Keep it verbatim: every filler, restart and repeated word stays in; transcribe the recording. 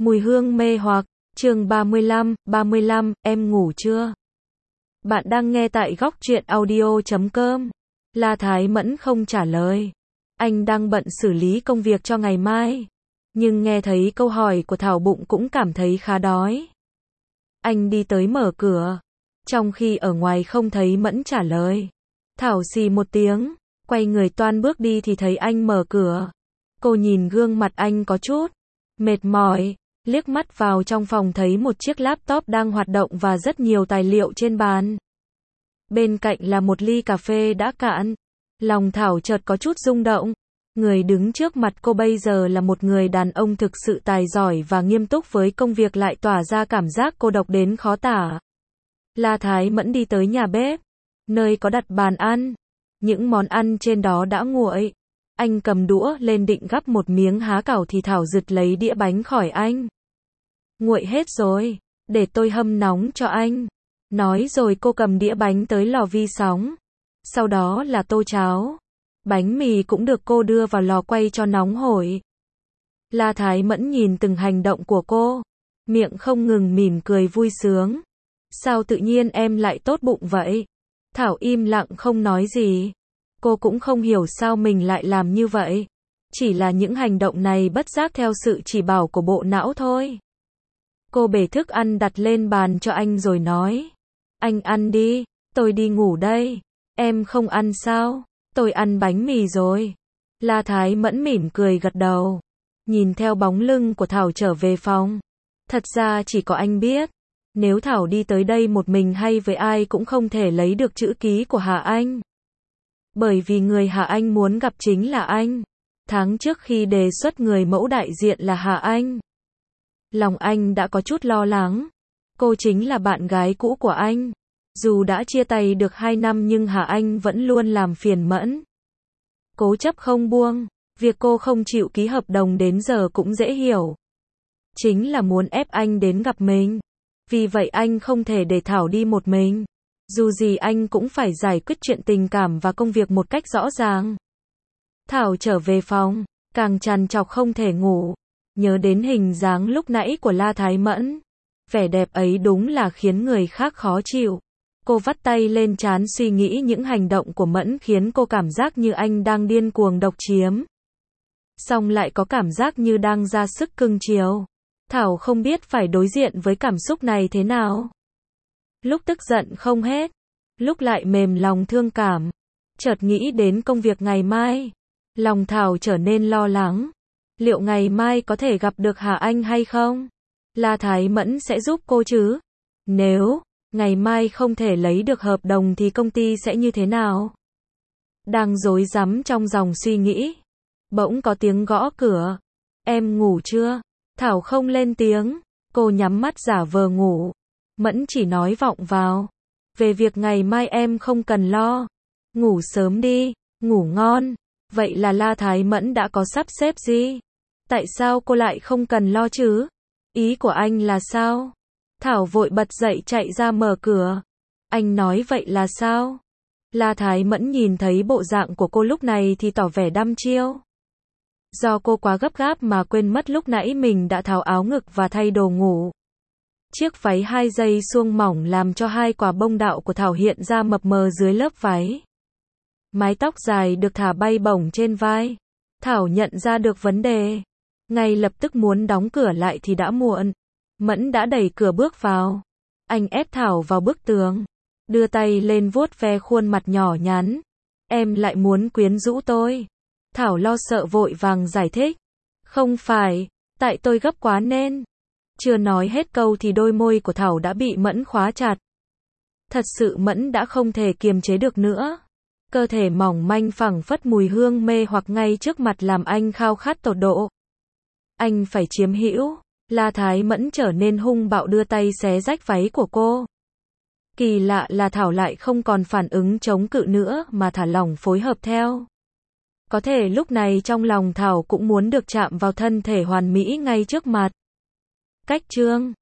Mùi hương mê hoặc, chương ba mươi lăm, ba mươi lăm, em ngủ chưa? Bạn đang nghe tại góc truyện audio chấm com. La Thái Mẫn không trả lời. Anh đang bận xử lý công việc cho ngày mai. Nhưng nghe thấy câu hỏi của Thảo bụng cũng cảm thấy khá đói. Anh đi tới mở cửa. Trong khi ở ngoài không thấy Mẫn trả lời. Thảo xì một tiếng, quay người toan bước đi thì thấy anh mở cửa. Cô nhìn gương mặt anh có chút mệt mỏi, liếc mắt vào trong phòng thấy một chiếc laptop đang hoạt động và rất nhiều tài liệu trên bàn. Bên cạnh là một ly cà phê đã cạn. Lòng Thảo chợt có chút rung động. Người đứng trước mặt cô bây giờ là một người đàn ông thực sự tài giỏi và nghiêm túc với công việc lại tỏa ra cảm giác cô độc đến khó tả. La Thái Mẫn đi tới nhà bếp, nơi có đặt bàn ăn. Những món ăn trên đó đã nguội. Anh cầm đũa lên định gắp một miếng há cảo thì Thảo giật lấy đĩa bánh khỏi anh. Nguội hết rồi, để tôi hâm nóng cho anh. Nói rồi cô cầm đĩa bánh tới lò vi sóng. Sau đó là tô cháo. Bánh mì cũng được cô đưa vào lò quay cho nóng hổi. La Thái Mẫn nhìn từng hành động của cô. Miệng không ngừng mỉm cười vui sướng. Sao tự nhiên em lại tốt bụng vậy? Thảo im lặng không nói gì. Cô cũng không hiểu sao mình lại làm như vậy. Chỉ là những hành động này bất giác theo sự chỉ bảo của bộ não thôi. Cô bể thức ăn đặt lên bàn cho anh rồi nói. Anh ăn đi, tôi đi ngủ đây. Em không ăn sao? Tôi ăn bánh mì rồi. La Thái Mẫn mỉm cười gật đầu. Nhìn theo bóng lưng của Thảo trở về phòng. Thật ra chỉ có anh biết. Nếu Thảo đi tới đây một mình hay với ai cũng không thể lấy được chữ ký của Hà Anh. Bởi vì người Hà Anh muốn gặp chính là anh. Tháng trước khi đề xuất người mẫu đại diện là Hà Anh. Lòng anh đã có chút lo lắng. Cô chính là bạn gái cũ của anh. Dù đã chia tay được hai năm nhưng Hà Anh vẫn luôn làm phiền Mẫn. Cố chấp không buông. Việc cô không chịu ký hợp đồng đến giờ cũng dễ hiểu. Chính là muốn ép anh đến gặp mình. Vì vậy anh không thể để Thảo đi một mình. Dù gì anh cũng phải giải quyết chuyện tình cảm và công việc một cách rõ ràng. Thảo trở về phòng, càng trằn trọc không thể ngủ. Nhớ đến hình dáng lúc nãy của La Thái Mẫn. Vẻ đẹp ấy đúng là khiến người khác khó chịu. Cô vắt tay lên trán suy nghĩ những hành động của Mẫn khiến cô cảm giác như anh đang điên cuồng độc chiếm. Xong lại có cảm giác như đang ra sức cưng chiều. Thảo không biết phải đối diện với cảm xúc này thế nào. Lúc tức giận không hết, lúc lại mềm lòng thương cảm. Chợt nghĩ đến công việc ngày mai. Lòng Thảo trở nên lo lắng. Liệu ngày mai có thể gặp được Hà Anh hay không? La Thái Mẫn sẽ giúp cô chứ? Nếu ngày mai không thể lấy được hợp đồng thì công ty sẽ như thế nào? Đang rối rắm trong dòng suy nghĩ. Bỗng có tiếng gõ cửa. Em ngủ chưa? Thảo không lên tiếng. Cô nhắm mắt giả vờ ngủ. Mẫn chỉ nói vọng vào. Về việc ngày mai em không cần lo. Ngủ sớm đi, ngủ ngon. Vậy là La Thái Mẫn đã có sắp xếp gì? Tại sao cô lại không cần lo chứ? Ý của anh là sao? Thảo vội bật dậy chạy ra mở cửa. Anh nói vậy là sao? La Thái Mẫn nhìn thấy bộ dạng của cô lúc này thì tỏ vẻ đăm chiêu. Do cô quá gấp gáp mà quên mất lúc nãy mình đã tháo áo ngực và thay đồ ngủ. Chiếc váy hai dây suông mỏng làm cho hai quả bông đạo của Thảo hiện ra mập mờ dưới lớp váy. Mái tóc dài được thả bay bổng trên vai. Thảo nhận ra được vấn đề. Ngay lập tức muốn đóng cửa lại thì đã muộn. Mẫn đã đẩy cửa bước vào. Anh ép Thảo vào bức tường. Đưa tay lên vuốt ve khuôn mặt nhỏ nhắn. Em lại muốn quyến rũ tôi. Thảo lo sợ vội vàng giải thích. Không phải, tại tôi gấp quá nên. Chưa nói hết câu thì đôi môi của Thảo đã bị Mẫn khóa chặt. Thật sự Mẫn đã không thể kiềm chế được nữa. Cơ thể mỏng manh phảng phất mùi hương mê hoặc ngay trước mặt làm anh khao khát tột độ. Anh phải chiếm hữu. La Thái Mẫn trở nên hung bạo đưa tay xé rách váy của cô. Kỳ lạ là Thảo lại không còn phản ứng chống cự nữa mà thả lỏng phối hợp theo. Có thể lúc này trong lòng Thảo cũng muốn được chạm vào thân thể hoàn mỹ ngay trước mặt. Cách chương